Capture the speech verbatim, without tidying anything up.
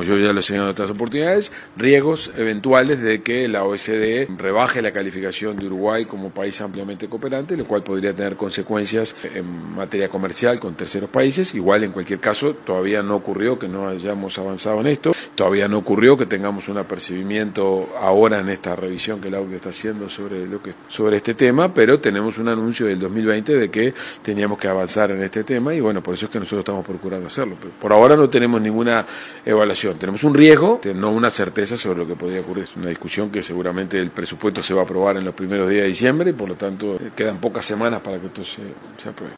como yo ya lo he señalado en otras oportunidades, riesgos eventuales de que la O E C D rebaje la calificación de Uruguay como país ampliamente cooperante, lo cual podría tener consecuencias en materia comercial con terceros países. Igual, en cualquier caso, todavía no ocurrió que no hayamos avanzado en esto, todavía no ocurrió que tengamos un apercibimiento ahora en esta revisión que la O C D E está haciendo sobre, lo que, sobre este tema, pero tenemos un anuncio del dos mil veinte de que teníamos que avanzar en este tema y bueno, por eso es que nosotros estamos procurando hacerlo. Pero por ahora no tenemos ninguna evaluación, tenemos un riesgo, no una certeza sobre lo que podría ocurrir. Es una discusión que seguramente el presupuesto se va a aprobar en los primeros días de diciembre y por lo tanto quedan pocas semanas para que esto se, se apruebe.